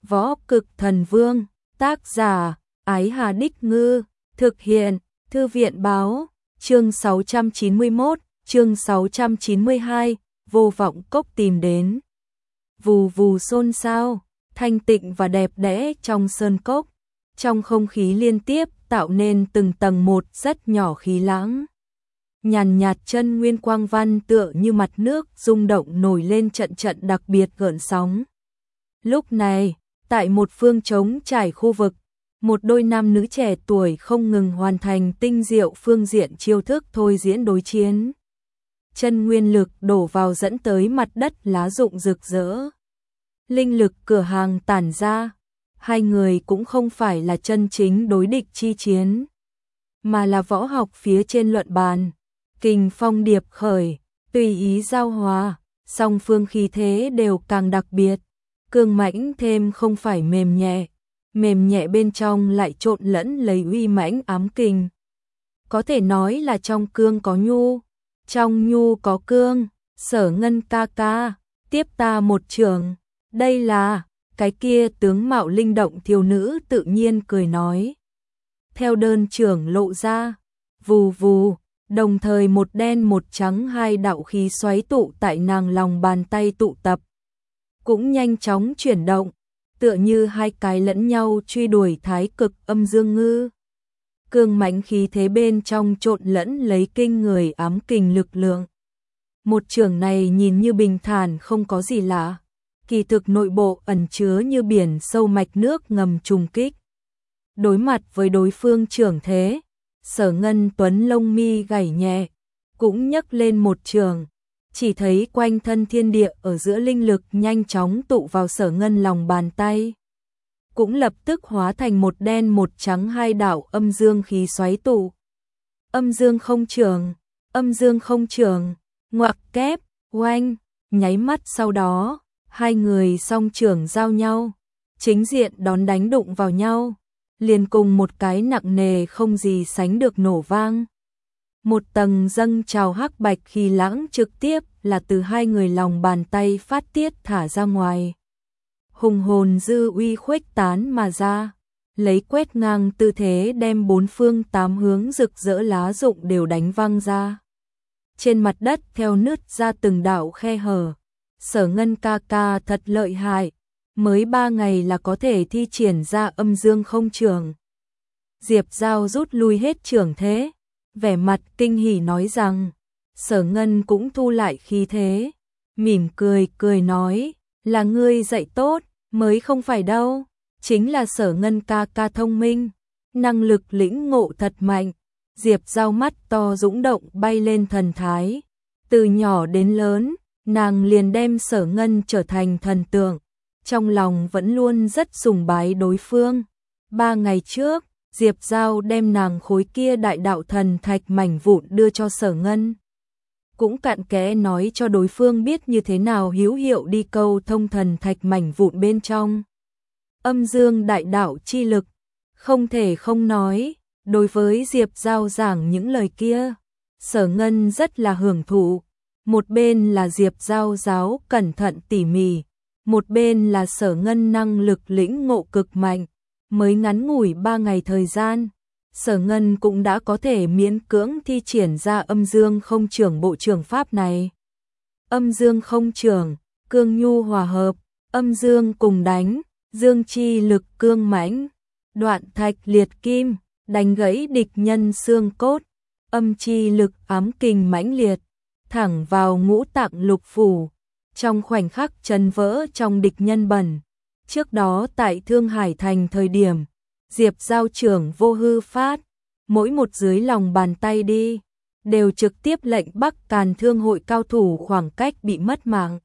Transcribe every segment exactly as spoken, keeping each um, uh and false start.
Võ Cực Thần Vương, tác giả, Ái Hà Đích Ngư, thực hiện, Thư viện Báo, chương sáu trăm chín mươi mốt, chương sáu trăm chín mươi hai, vô vọng cốc tìm đến. Vù vù xôn xao, thanh tịnh và đẹp đẽ trong sơn cốc, trong không khí liên tiếp tạo nên từng tầng một rất nhỏ khí lãng. Nhàn nhạt chân nguyên quang văn tựa như mặt nước rung động nổi lên trận trận đặc biệt gợn sóng. Lúc này, tại một phương trống trải khu vực, một đôi nam nữ trẻ tuổi không ngừng hoàn thành tinh diệu phương diện chiêu thức thôi diễn đối chiến. Chân nguyên lực đổ vào dẫn tới mặt đất lá rụng rực rỡ. Linh lực cửa hàng tản ra, hai người cũng không phải là chân chính đối địch chi chiến, mà là võ học phía trên luận bàn. Kình phong điệp khởi, tùy ý giao hòa, song phương khí thế đều càng đặc biệt, cương mãnh thêm không phải mềm nhẹ, mềm nhẹ bên trong lại trộn lẫn lấy uy mãnh ám kình. Có thể nói là trong cương có nhu, trong nhu có cương. Sở Ngân ca ca, tiếp ta một trường. Đây là, cái kia tướng mạo linh động thiếu nữ tự nhiên cười nói. Theo đơn trưởng lộ ra, vù vù, đồng thời một đen một trắng hai đạo khí xoáy tụ tại nàng lòng bàn tay tụ tập. Cũng nhanh chóng chuyển động, tựa như hai cái lẫn nhau truy đuổi thái cực âm dương ngư. Cương mãnh khí thế bên trong trộn lẫn lấy kinh người ám kình lực lượng. Một trường này nhìn như bình thản không có gì lạ, kỳ thực nội bộ ẩn chứa như biển sâu mạch nước ngầm trùng kích. Đối mặt với đối phương trưởng thế, Sở Ngân Tuấn lông mi gảy nhẹ, cũng nhấc lên một trường, chỉ thấy quanh thân thiên địa ở giữa linh lực nhanh chóng tụ vào Sở Ngân lòng bàn tay, cũng lập tức hóa thành một đen một trắng hai đạo âm dương khí xoáy tụ. Âm dương không trường, âm dương không trường, ngoặc kép, oanh, nháy mắt sau đó, hai người song trường giao nhau, chính diện đón đánh đụng vào nhau, liền cùng một cái nặng nề không gì sánh được nổ vang. Một tầng dâng trào hắc bạch khí lãng trực tiếp là từ hai người lòng bàn tay phát tiết thả ra ngoài. Hùng hồn dư uy khuếch tán mà ra, lấy quét ngang tư thế đem bốn phương tám hướng rực rỡ lá rụng đều đánh văng ra. Trên mặt đất theo nứt ra từng đạo khe hở. Sở Ngân ca ca thật lợi hại, mới ba ngày là có thể thi triển ra âm dương không trường. Diệp Giao rút lui hết trường thế, vẻ mặt kinh hỉ nói rằng, Sở Ngân cũng thu lại khí thế, mỉm cười cười nói, là ngươi dạy tốt, mới không phải đâu, chính là Sở Ngân ca ca thông minh, năng lực lĩnh ngộ thật mạnh. Diệp Giao mắt to dũng động bay lên thần thái, từ nhỏ đến lớn, nàng liền đem Sở Ngân trở thành thần tượng, trong lòng vẫn luôn rất sùng bái đối phương. Ba ngày trước, Diệp Giao đem nàng khối kia đại đạo thần thạch mảnh vụn đưa cho Sở Ngân, cũng cặn kẽ nói cho đối phương biết như thế nào hữu hiệu đi câu thông thần thạch mảnh vụn bên trong. Âm dương đại đạo chi lực, không thể không nói, đối với Diệp Giao giảng những lời kia, Sở Ngân rất là hưởng thụ. Một bên là Diệp Giao giáo cẩn thận tỉ mỉ, một bên là Sở Ngân năng lực lĩnh ngộ cực mạnh. Mới ngắn ngủi ba ngày thời gian, Sở Ngân cũng đã có thể miễn cưỡng thi triển ra âm dương không trường bộ trường pháp này. Âm dương không trường, cương nhu hòa hợp, âm dương cùng đánh, dương chi lực cương mãnh, đoạn thạch liệt kim, đánh gãy địch nhân xương cốt, âm chi lực ám kình mãnh liệt, thẳng vào ngũ tạng lục phủ, trong khoảnh khắc chấn vỡ trong địch nhân bẩn. Trước đó tại Thương Hải Thành thời điểm, Diệp Giao trưởng vô hư phát, mỗi một dưới lòng bàn tay đi, đều trực tiếp lệnh Bắc Càn Thương hội cao thủ khoảng cách bị mất mạng.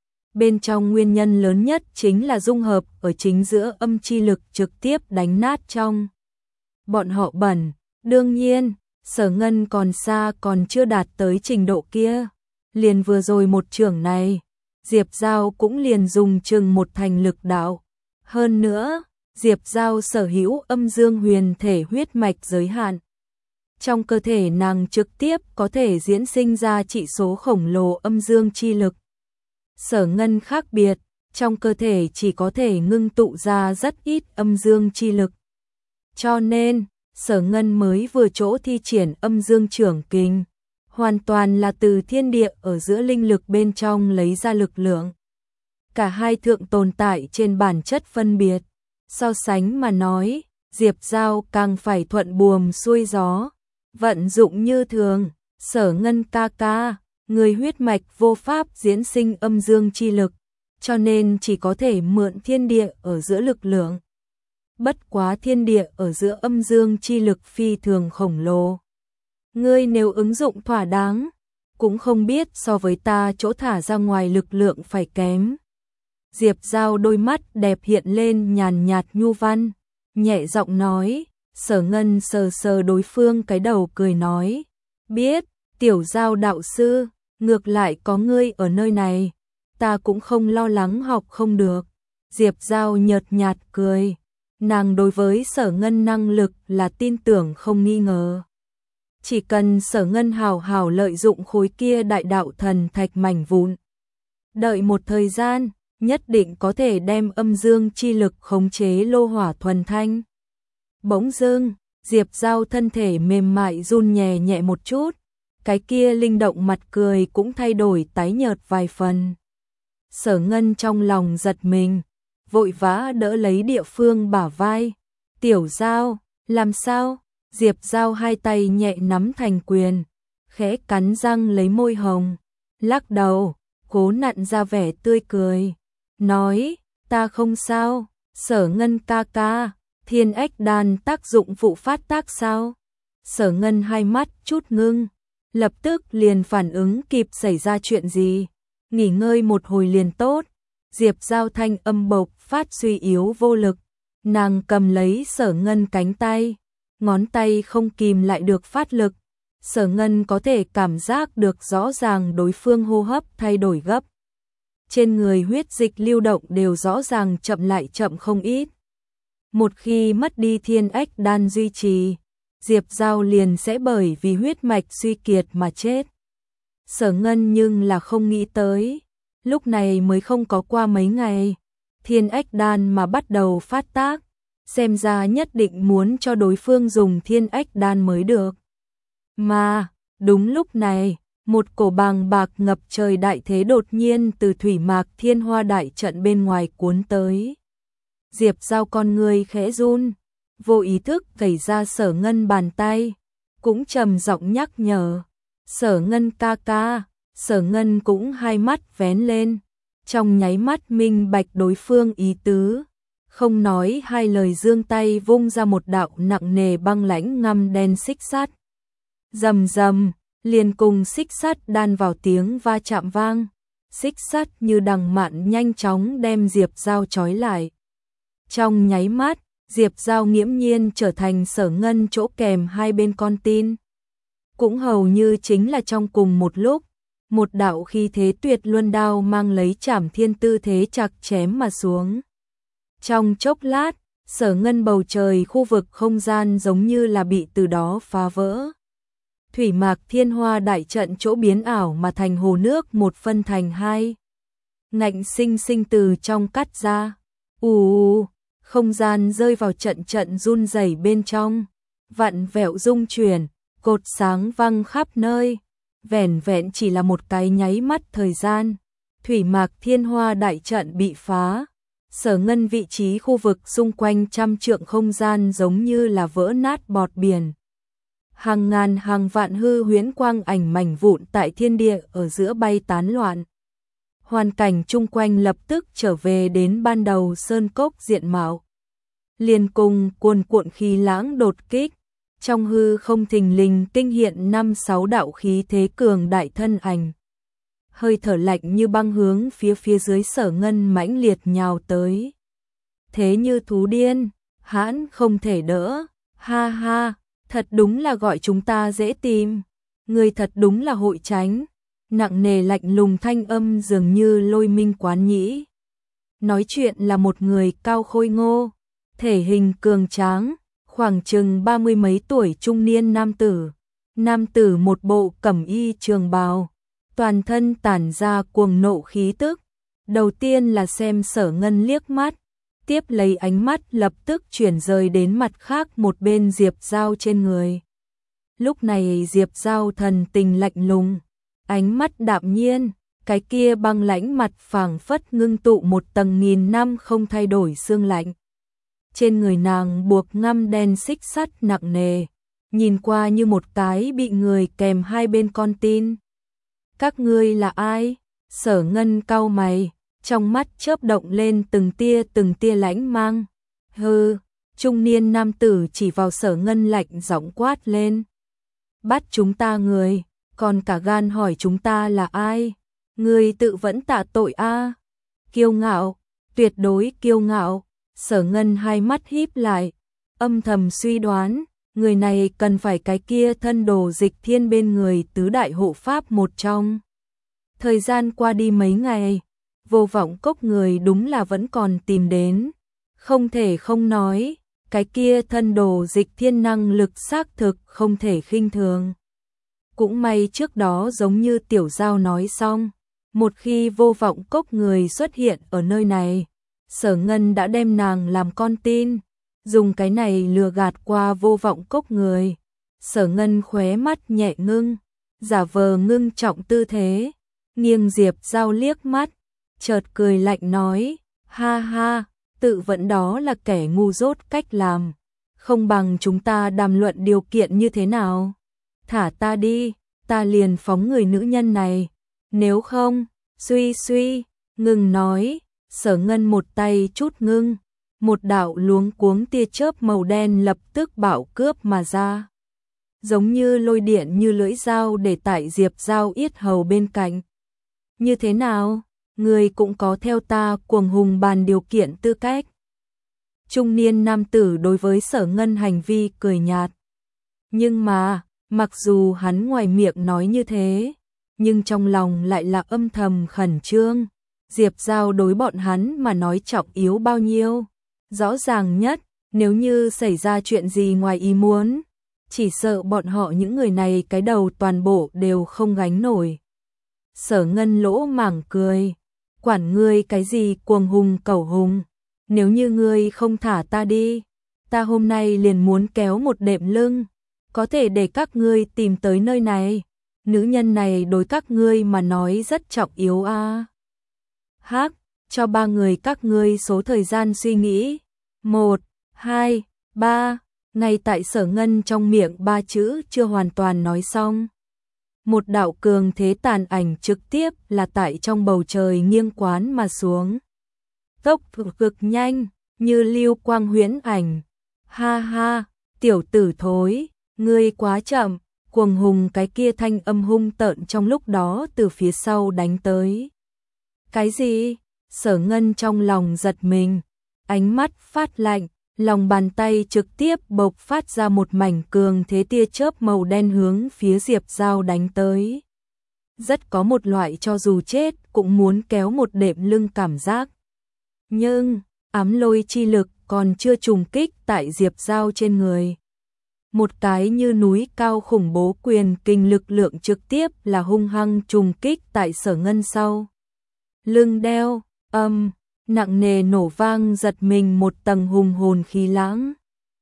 Bên trong nguyên nhân lớn nhất chính là dung hợp ở chính giữa âm chi lực trực tiếp đánh nát trong bọn họ bẩn. Đương nhiên, Sở Ngân còn xa còn chưa đạt tới trình độ kia. Liền vừa rồi một trường này, Diệp Giao cũng liền dùng chừng một thành lực đạo. Hơn nữa, Diệp Giao sở hữu âm dương huyền thể huyết mạch giới hạn. Trong cơ thể nàng trực tiếp có thể diễn sinh ra trị số khổng lồ âm dương chi lực. Sở Ngân khác biệt, trong cơ thể chỉ có thể ngưng tụ ra rất ít âm dương chi lực. Cho nên, Sở Ngân mới vừa chỗ thi triển âm dương trưởng kình, hoàn toàn là từ thiên địa ở giữa linh lực bên trong lấy ra lực lượng. Cả hai thượng tồn tại trên bản chất phân biệt, so sánh mà nói, Diệp Giao càng phải thuận buồm xuôi gió, vận dụng như thường. Sở Ngân ca ca, người huyết mạch vô pháp diễn sinh âm dương chi lực, cho nên chỉ có thể mượn thiên địa ở giữa lực lượng. Bất quá thiên địa ở giữa âm dương chi lực phi thường khổng lồ. Ngươi nếu ứng dụng thỏa đáng, cũng không biết so với ta chỗ thả ra ngoài lực lượng phải kém. Diệp Giao đôi mắt đẹp hiện lên nhàn nhạt nhu văn, nhẹ giọng nói. Sở Ngân sờ sờ đối phương cái đầu cười nói, biết, Tiểu Giao đạo sư, ngược lại có ngươi ở nơi này, ta cũng không lo lắng học không được. Diệp Giao nhợt nhạt cười, nàng đối với Sở Ngân năng lực là tin tưởng không nghi ngờ. Chỉ cần Sở Ngân hào hào lợi dụng khối kia đại đạo thần thạch mảnh vụn, đợi một thời gian, nhất định có thể đem âm dương chi lực khống chế lô hỏa thuần thanh. Bỗng dưng, Diệp Giao thân thể mềm mại run nhẹ nhẹ một chút, cái kia linh động mặt cười cũng thay đổi tái nhợt vài phần. Sở Ngân trong lòng giật mình, vội vã đỡ lấy địa phương bả vai. Tiểu Giao, làm sao? Diệp Giao hai tay nhẹ nắm thành quyền, khẽ cắn răng lấy môi hồng, lắc đầu, cố nặn ra vẻ tươi cười, nói, ta không sao. Sở Ngân ca ca, Thiên Ếch Đan tác dụng phụ phát tác sao? Sở Ngân hai mắt chút ngưng, lập tức liền phản ứng kịp xảy ra chuyện gì, nghỉ ngơi một hồi liền tốt. Diệp Giao thanh âm bộc phát suy yếu vô lực, nàng cầm lấy Sở Ngân cánh tay, ngón tay không kìm lại được phát lực. Sở Ngân có thể cảm giác được rõ ràng đối phương hô hấp thay đổi gấp. Trên người huyết dịch lưu động đều rõ ràng chậm lại chậm không ít. Một khi mất đi Thiên Ếch Đan duy trì, Diệp Giao liền sẽ bởi vì huyết mạch suy kiệt mà chết. Sở Ngân nhưng là không nghĩ tới, lúc này mới không có qua mấy ngày, Thiên Ếch Đan mà bắt đầu phát tác, xem ra nhất định muốn cho đối phương dùng Thiên Ếch Đan mới được. Mà, đúng lúc này, một cổ bàng bạc ngập trời đại thế đột nhiên từ thủy mạc Thiên Hoa đại trận bên ngoài cuốn tới. Diệp Giao con người khẽ run, vô ý thức vẩy ra Sở Ngân bàn tay, cũng trầm giọng nhắc nhở, Sở Ngân ca ca. Sở Ngân cũng hai mắt vén lên, trong nháy mắt minh bạch đối phương ý tứ, không nói hai lời giương tay vung ra một đạo nặng nề băng lãnh ngăm đen xích sắt. Rầm rầm, liền cùng xích sắt đan vào tiếng va chạm vang, xích sắt như đằng mạn nhanh chóng đem Diệp Giao trói lại. Trong nháy mắt, Diệp Giao nghiễm nhiên trở thành Sở Ngân chỗ kèm hai bên con tin. Cũng hầu như chính là trong cùng một lúc, một đạo khí thế tuyệt luân đao mang lấy Trảm Thiên tư thế chặt chém mà xuống. Trong chốc lát, Sở Ngân bầu trời khu vực không gian giống như là bị từ đó phá vỡ. Thủy mạc Thiên Hoa đại trận chỗ biến ảo mà thành hồ nước một phân thành hai. Ngạnh sinh sinh từ trong cắt ra. Ù ù, không gian rơi vào trận trận run rẩy bên trong. Vặn vẹo rung chuyển, cột sáng văng khắp nơi. Vẻn vẹn chỉ là một cái nháy mắt thời gian, thủy mạc Thiên Hoa đại trận bị phá. Sở Ngân vị trí khu vực xung quanh trăm trượng không gian giống như là vỡ nát bọt biển. Hàng ngàn hàng vạn hư huyễn quang ảnh mảnh vụn tại thiên địa ở giữa bay tán loạn. Hoàn cảnh chung quanh lập tức trở về đến ban đầu sơn cốc diện mạo. Liền cùng cuồn cuộn khí lãng đột kích, trong hư không thình lình kinh hiện năm sáu đạo khí thế cường đại thân ảnh. Hơi thở lạnh như băng hướng phía phía dưới Sở Ngân mãnh liệt nhào tới. Thế như thú điên, hãn không thể đỡ, ha ha, thật đúng là gọi chúng ta dễ tìm, người thật đúng là hội tránh. Nặng nề lạnh lùng thanh âm dường như lôi minh quán nhĩ. Nói chuyện là một người cao khôi ngô, thể hình cường tráng, khoảng chừng ba mươi mấy tuổi trung niên nam tử. Nam tử một bộ cẩm y trường bào, toàn thân tản ra cuồng nộ khí tức, Đầu tiên là xem Sở Ngân liếc mắt, tiếp lấy ánh mắt lập tức chuyển rời đến mặt khác một bên Diệp Giao trên người. Lúc này Diệp Giao thần tình lạnh lùng, ánh mắt đạm nhiên, cái kia băng lãnh mặt phảng phất ngưng tụ một tầng nghìn năm không thay đổi xương lạnh. Trên người nàng buộc ngăm đen xích sắt nặng nề, nhìn qua như một cái bị người kèm hai bên con tin. Các ngươi là ai? Sở Ngân cau mày, trong mắt chớp động lên từng tia từng tia lãnh mang. Hừ, trung niên nam tử chỉ vào Sở Ngân lạnh giọng quát lên. Bắt chúng ta người, còn cả gan hỏi chúng ta là ai? Ngươi tự vẫn tạ tội a. À? Kiêu ngạo, tuyệt đối kiêu ngạo. Sở Ngân hai mắt híp lại, âm thầm suy đoán, người này cần phải cái kia thân đồ Dịch Thiên bên người tứ đại hộ pháp một trong. Thời gian qua đi mấy ngày, Vô Vọng Cốc người đúng là vẫn còn tìm đến. Không thể không nói, cái kia thân đồ Dịch Thiên năng lực xác thực không thể khinh thường. Cũng may trước đó giống như Tiểu Giao nói xong, một khi Vô Vọng Cốc người xuất hiện ở nơi này, Sở Ngân đã đem nàng làm con tin, dùng cái này lừa gạt qua Vô Vọng Cốc người. Sở Ngân khóe mắt nhẹ ngưng, giả vờ ngưng trọng tư thế, nghiêng Diệp Giao liếc mắt, chợt cười lạnh nói, ha ha, tự vẫn đó là kẻ ngu dốt cách làm, không bằng chúng ta đàm luận điều kiện như thế nào. Thả ta đi, ta liền phóng người nữ nhân này, nếu không, suy suy, ngừng nói. Sở Ngân một tay chút ngưng, một đạo luống cuống tia chớp màu đen lập tức bạo cướp mà ra. Giống như lôi điện như lưỡi dao để tại Diệp Giao yết hầu bên cạnh. Như thế nào, người cũng có theo ta cuồng hùng bàn điều kiện tư cách. Trung niên nam tử đối với Sở Ngân hành vi cười nhạt. Nhưng mà, mặc dù hắn ngoài miệng nói như thế, nhưng trong lòng lại là âm thầm khẩn trương. Diệp Giao đối bọn hắn mà nói trọng yếu bao nhiêu. Rõ ràng nhất, nếu như xảy ra chuyện gì ngoài ý muốn, chỉ sợ bọn họ những người này cái đầu toàn bộ đều không gánh nổi. Sở Ngân lỗ mảng cười, quản ngươi cái gì cuồng hùng cẩu hùng, nếu như ngươi không thả ta đi, ta hôm nay liền muốn kéo một đệm lưng, có thể để các ngươi tìm tới nơi này. Nữ nhân này đối các ngươi mà nói rất trọng yếu a. À. Hắc, cho ba người các ngươi số thời gian suy nghĩ. Một, hai, ba. Ngay tại Sở Ngân trong miệng ba chữ chưa hoàn toàn nói xong, một đạo cường thế tàn ảnh trực tiếp là tại trong bầu trời nghiêng quán mà xuống. Tốc độ cực nhanh, như lưu quang huyễn ảnh. Ha ha, tiểu tử thối, ngươi quá chậm. Cuồng hùng cái kia thanh âm hung tợn trong lúc đó từ phía sau đánh tới. Cái gì? Sở Ngân trong lòng giật mình, ánh mắt phát lạnh, lòng bàn tay trực tiếp bộc phát ra một mảnh cường thế tia chớp màu đen hướng phía Diệp Giao đánh tới. Rất có một loại cho dù chết cũng muốn kéo một đệm lưng cảm giác. Nhưng, ám lôi chi lực còn chưa trùng kích tại Diệp Giao trên người. Một cái như núi cao khủng bố quyền kinh lực lượng trực tiếp là hung hăng trùng kích tại Sở Ngân sau. Lưng đeo, âm, nặng nề nổ vang giật mình một tầng hùng hồn khí lãng.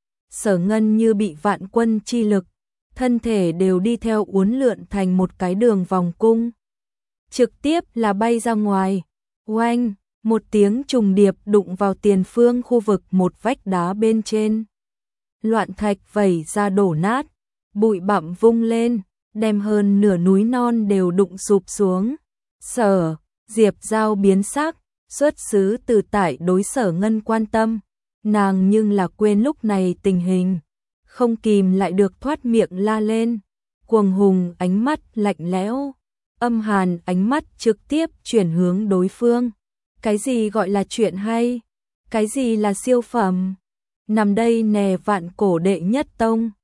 Sở Ngân như bị vạn quân chi lực, thân thể đều đi theo uốn lượn thành một cái đường vòng cung. Trực tiếp là bay ra ngoài, oanh, một tiếng trùng điệp đụng vào tiền phương khu vực một vách đá bên trên. Loạn thạch vẩy ra đổ nát, bụi bặm vung lên, đem hơn nửa núi non đều đụng sụp xuống. Sở, Diệp Giao biến sắc, xuất xứ từ tại đối Sở Ngân quan tâm, nàng nhưng là quên lúc này tình hình, không kìm lại được thoát miệng la lên. Cuồng hùng ánh mắt lạnh lẽo, âm hàn ánh mắt trực tiếp chuyển hướng đối phương. Cái gì gọi là chuyện hay? Cái gì là siêu phẩm? Nằm đây nè vạn cổ đệ nhất tông,